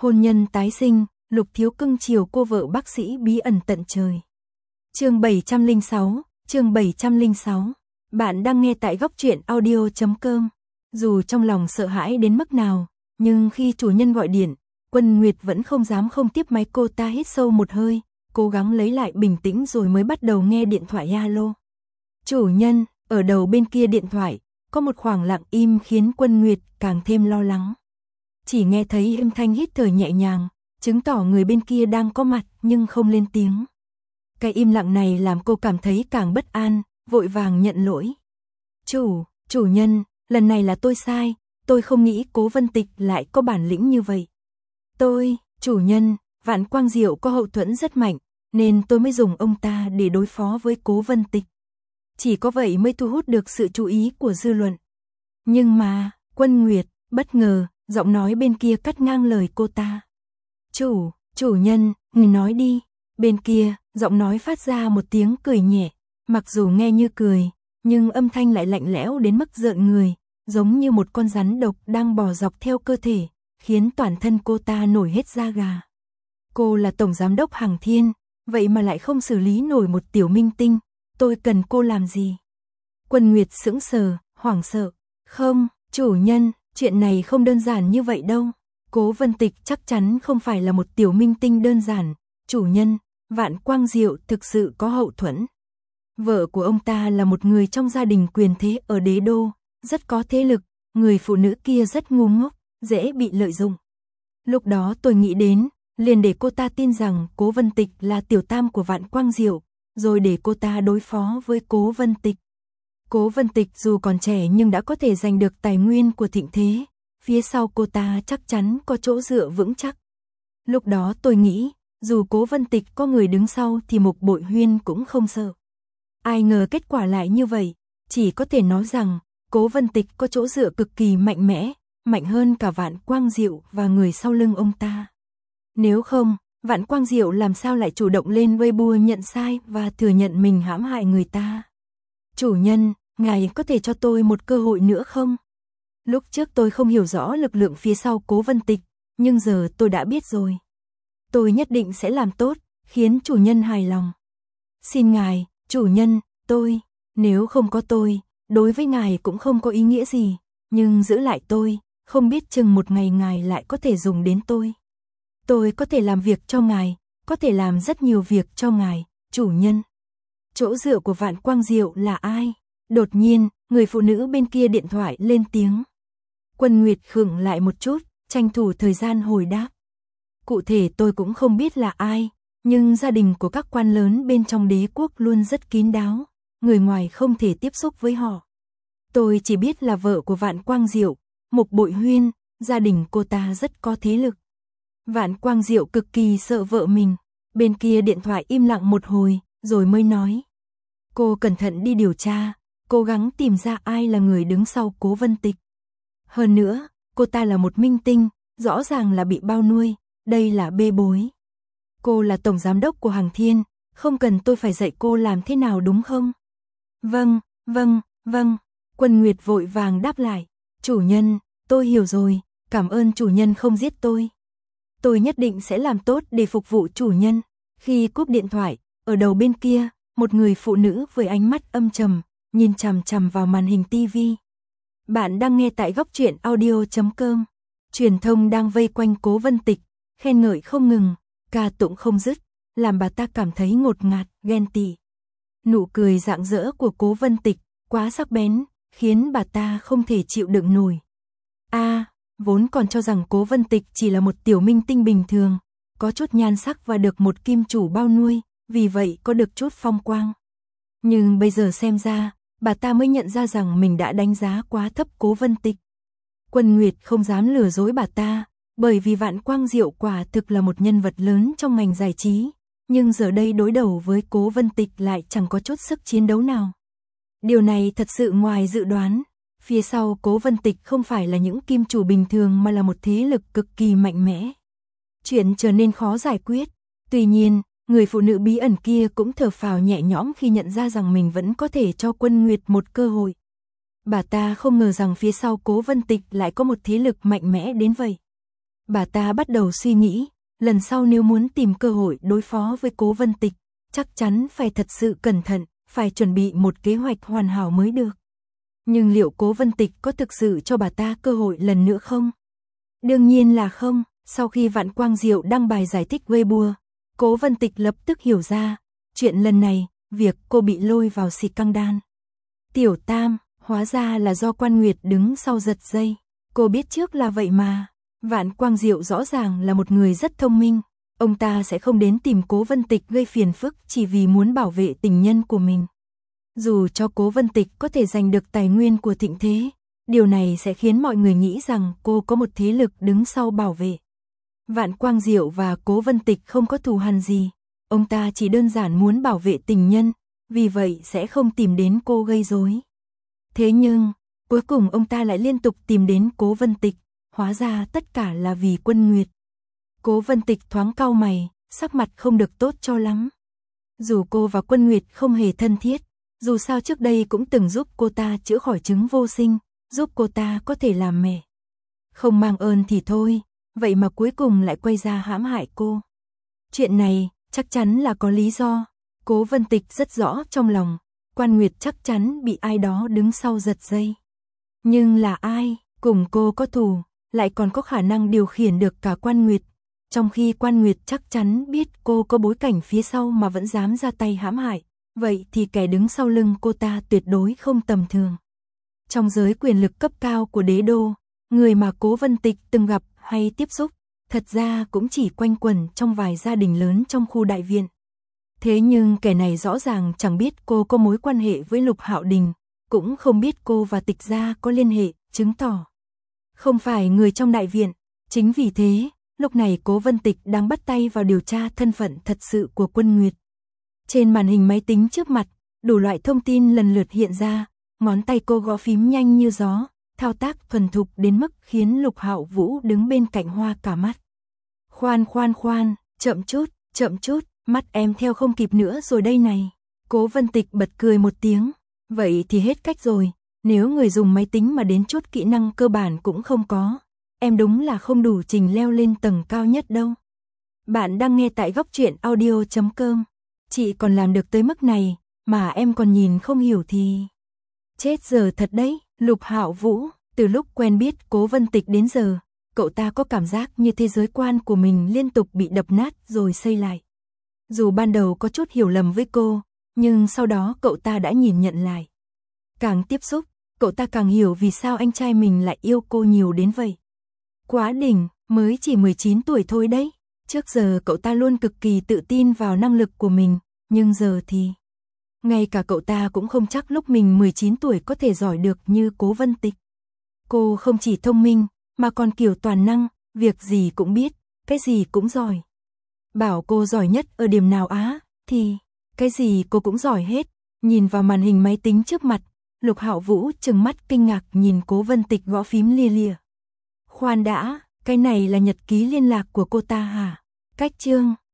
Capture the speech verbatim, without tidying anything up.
Hôn nhân tái sinh, Lục Thiếu cưng chiều cô vợ bác sĩ bí ẩn tận trời. Chương bảy trăm lẻ sáu, chương bảy trăm lẻ sáu. Bạn đang nghe tại góc truyện audio chấm com. Dù trong lòng sợ hãi đến mức nào, nhưng khi chủ nhân gọi điện, Quân Nguyệt vẫn không dám không tiếp máy. Cô ta hít sâu một hơi, cố gắng lấy lại bình tĩnh rồi mới bắt đầu nghe điện thoại. Alo. Chủ nhân, ở đầu bên kia điện thoại, có một khoảng lặng im khiến Quân Nguyệt càng thêm lo lắng. Chỉ nghe thấy âm thanh hít thở nhẹ nhàng, chứng tỏ người bên kia đang có mặt nhưng không lên tiếng. Cái im lặng này làm cô cảm thấy càng bất an, vội vàng nhận lỗi. Chủ, chủ nhân, lần này là tôi sai, tôi không nghĩ Cố Vân Tịch lại có bản lĩnh như vậy. Tôi, chủ nhân, Vạn Quang Diệu có hậu thuẫn rất mạnh, nên tôi mới dùng ông ta để đối phó với Cố Vân Tịch. Chỉ có vậy mới thu hút được sự chú ý của dư luận. Nhưng mà, Quân Nguyệt, bất ngờ, giọng nói bên kia cắt ngang lời cô ta. Chủ, chủ nhân, người nói đi. Bên kia, giọng nói phát ra một tiếng cười nhẹ, mặc dù nghe như cười, nhưng âm thanh lại lạnh lẽo đến mức rợn người, giống như một con rắn độc đang bò dọc theo cơ thể, khiến toàn thân cô ta nổi hết da gà. Cô là tổng giám đốc Hằng Thiên, vậy mà lại không xử lý nổi một tiểu minh tinh, tôi cần cô làm gì? Quân Nguyệt sững sờ, hoảng sợ. Không, chủ nhân, chuyện này không đơn giản như vậy đâu. Cố Vân Tịch chắc chắn không phải là một tiểu minh tinh đơn giản. Chủ nhân, Vạn Quang Diệu thực sự có hậu thuẫn. Vợ của ông ta là một người trong gia đình quyền thế ở đế đô, rất có thế lực, người phụ nữ kia rất ngu ngốc, dễ bị lợi dụng. Lúc đó tôi nghĩ đến, liền để cô ta tin rằng Cố Vân Tịch là tiểu tam của Vạn Quang Diệu, rồi để cô ta đối phó với Cố Vân Tịch. Cố Vân Tịch dù còn trẻ nhưng đã có thể giành được tài nguyên của thịnh thế, phía sau cô ta chắc chắn có chỗ dựa vững chắc. Lúc đó tôi nghĩ, dù Cố Vân Tịch có người đứng sau thì Mục Bội Huyên cũng không sợ. Ai ngờ kết quả lại như vậy, chỉ có thể nói rằng Cố Vân Tịch có chỗ dựa cực kỳ mạnh mẽ, mạnh hơn cả Vạn Quang Diệu và người sau lưng ông ta. Nếu không, Vạn Quang Diệu làm sao lại chủ động lên Weibo nhận sai và thừa nhận mình hãm hại người ta? Chủ nhân, ngài có thể cho tôi một cơ hội nữa không? Lúc trước tôi không hiểu rõ lực lượng phía sau Cố Vân Tịch, nhưng giờ tôi đã biết rồi. Tôi nhất định sẽ làm tốt, khiến chủ nhân hài lòng. Xin ngài, chủ nhân, tôi, nếu không có tôi, đối với ngài cũng không có ý nghĩa gì, nhưng giữ lại tôi, không biết chừng một ngày ngài lại có thể dùng đến tôi. Tôi có thể làm việc cho ngài, có thể làm rất nhiều việc cho ngài, chủ nhân. Chỗ dựa của Vạn Quang Diệu là ai? Đột nhiên, người phụ nữ bên kia điện thoại lên tiếng. Quân Nguyệt khựng lại một chút, tranh thủ thời gian hồi đáp. Cụ thể tôi cũng không biết là ai, nhưng gia đình của các quan lớn bên trong đế quốc luôn rất kín đáo, người ngoài không thể tiếp xúc với họ. Tôi chỉ biết là vợ của Vạn Quang Diệu, Mục Bội Huyên, gia đình cô ta rất có thế lực. Vạn Quang Diệu cực kỳ sợ vợ mình, bên kia điện thoại im lặng một hồi, rồi mới nói. Cô cẩn thận đi điều tra, cố gắng tìm ra ai là người đứng sau Cố Vân Tịch. Hơn nữa, cô ta là một minh tinh, rõ ràng là bị bao nuôi, đây là bê bối. Cô là tổng giám đốc của Hằng Thiên, không cần tôi phải dạy cô làm thế nào đúng không? Vâng, vâng, vâng, Quân Nguyệt vội vàng đáp lại. Chủ nhân, tôi hiểu rồi, cảm ơn chủ nhân không giết tôi. Tôi nhất định sẽ làm tốt để phục vụ chủ nhân. Khi cúp điện thoại, ở đầu bên kia, một người phụ nữ với ánh mắt âm trầm, nhìn chằm chằm vào màn hình tivi. Bạn đang nghe tại góc truyện audio chấm com. Truyền thông đang vây quanh Cố Vân Tịch, khen ngợi không ngừng, ca tụng không dứt, làm bà ta cảm thấy ngột ngạt, ghen tị. Nụ cười rạng rỡ của Cố Vân Tịch quá sắc bén, khiến bà ta không thể chịu đựng nổi. A, à, vốn còn cho rằng Cố Vân Tịch chỉ là một tiểu minh tinh bình thường, có chút nhan sắc và được một kim chủ bao nuôi, vì vậy có được chút phong quang. Nhưng bây giờ xem ra, bà ta mới nhận ra rằng mình đã đánh giá quá thấp Cố Vân Tịch. Quân Nguyệt không dám lừa dối bà ta, bởi vì Vạn Quang Diệu quả thực là một nhân vật lớn trong ngành giải trí, nhưng giờ đây đối đầu với Cố Vân Tịch lại chẳng có chút sức chiến đấu nào. Điều này thật sự ngoài dự đoán, phía sau Cố Vân Tịch không phải là những kim chủ bình thường mà là một thế lực cực kỳ mạnh mẽ. Chuyện trở nên khó giải quyết, tuy nhiên, người phụ nữ bí ẩn kia cũng thở phào nhẹ nhõm khi nhận ra rằng mình vẫn có thể cho Quân Nguyệt một cơ hội. Bà ta không ngờ rằng phía sau Cố Vân Tịch lại có một thế lực mạnh mẽ đến vậy. Bà ta bắt đầu suy nghĩ, lần sau nếu muốn tìm cơ hội đối phó với Cố Vân Tịch, chắc chắn phải thật sự cẩn thận, phải chuẩn bị một kế hoạch hoàn hảo mới được. Nhưng liệu Cố Vân Tịch có thực sự cho bà ta cơ hội lần nữa không? Đương nhiên là không. Sau khi Vạn Quang Diệu đăng bài giải thích Weibo, Cố Vân Tịch lập tức hiểu ra, chuyện lần này, việc cô bị lôi vào xì căng đan. Tiểu Tam, hóa ra là do Quan Nguyệt đứng sau giật dây. Cô biết trước là vậy mà. Vạn Quang Diệu rõ ràng là một người rất thông minh. Ông ta sẽ không đến tìm Cố Vân Tịch gây phiền phức chỉ vì muốn bảo vệ tình nhân của mình. Dù cho Cố Vân Tịch có thể giành được tài nguyên của thịnh thế, điều này sẽ khiến mọi người nghĩ rằng cô có một thế lực đứng sau bảo vệ. Vạn Quang Diệu và Cố Vân Tịch không có thù hằn gì. Ông ta chỉ đơn giản muốn bảo vệ tình nhân, vì vậy sẽ không tìm đến cô gây rối. Thế nhưng, cuối cùng ông ta lại liên tục tìm đến Cố Vân Tịch, hóa ra tất cả là vì Quân Nguyệt. Cố Vân Tịch thoáng cau mày, sắc mặt không được tốt cho lắm. Dù cô và Quân Nguyệt không hề thân thiết, dù sao trước đây cũng từng giúp cô ta chữa khỏi chứng vô sinh, giúp cô ta có thể làm mẹ. Không mang ơn thì thôi, vậy mà cuối cùng lại quay ra hãm hại cô. Chuyện này chắc chắn là có lý do. Cố Vân Tịch rất rõ trong lòng, Quan Nguyệt chắc chắn bị ai đó đứng sau giật dây. Nhưng là ai, cùng cô có thù, lại còn có khả năng điều khiển được cả Quan Nguyệt, trong khi Quan Nguyệt chắc chắn biết cô có bối cảnh phía sau mà vẫn dám ra tay hãm hại, vậy thì kẻ đứng sau lưng cô ta tuyệt đối không tầm thường. Trong giới quyền lực cấp cao của đế đô, người mà Cố Vân Tịch từng gặp hay tiếp xúc, thật ra cũng chỉ quanh quẩn trong vài gia đình lớn trong khu đại viện. Thế nhưng kẻ này rõ ràng chẳng biết cô có mối quan hệ với Lục Hạo Đình, cũng không biết cô và Tịch gia có liên hệ, chứng tỏ không phải người trong đại viện. Chính vì thế, lúc này Cố Vân Tịch đang bắt tay vào điều tra thân phận thật sự của Quân Nguyệt. Trên màn hình máy tính trước mặt, đủ loại thông tin lần lượt hiện ra, ngón tay cô gõ phím nhanh như gió, thao tác thuần thục đến mức khiến Lục Hạo Vũ đứng bên cạnh hoa cả mắt. Khoan khoan khoan, chậm chút, chậm chút, mắt em theo không kịp nữa rồi đây này. Cố Vân Tịch bật cười một tiếng, vậy thì hết cách rồi, nếu người dùng máy tính mà đến chút kỹ năng cơ bản cũng không có, em đúng là không đủ trình leo lên tầng cao nhất đâu. Bạn đang nghe tại góc truyện audio chấm com. Chị còn làm được tới mức này, mà em còn nhìn không hiểu thì... Chết giờ thật đấy. Lục Hạo Vũ, từ lúc quen biết Cố Vân Tịch đến giờ, cậu ta có cảm giác như thế giới quan của mình liên tục bị đập nát rồi xây lại. Dù ban đầu có chút hiểu lầm với cô, nhưng sau đó cậu ta đã nhìn nhận lại. Càng tiếp xúc, cậu ta càng hiểu vì sao anh trai mình lại yêu cô nhiều đến vậy. Quá đỉnh, mới chỉ mười chín tuổi thôi đấy. Trước giờ cậu ta luôn cực kỳ tự tin vào năng lực của mình, nhưng giờ thì... Ngay cả cậu ta cũng không chắc lúc mình mười chín tuổi có thể giỏi được như Cố Vân Tịch. Cô không chỉ thông minh, mà còn kiểu toàn năng, việc gì cũng biết, cái gì cũng giỏi. Bảo cô giỏi nhất ở điểm nào á, thì cái gì cô cũng giỏi hết. Nhìn vào màn hình máy tính trước mặt, Lục Hạo Vũ trừng mắt kinh ngạc nhìn Cố Vân Tịch gõ phím lia lịa. Khoan đã, cái này là nhật ký liên lạc của cô ta hả? Cách chương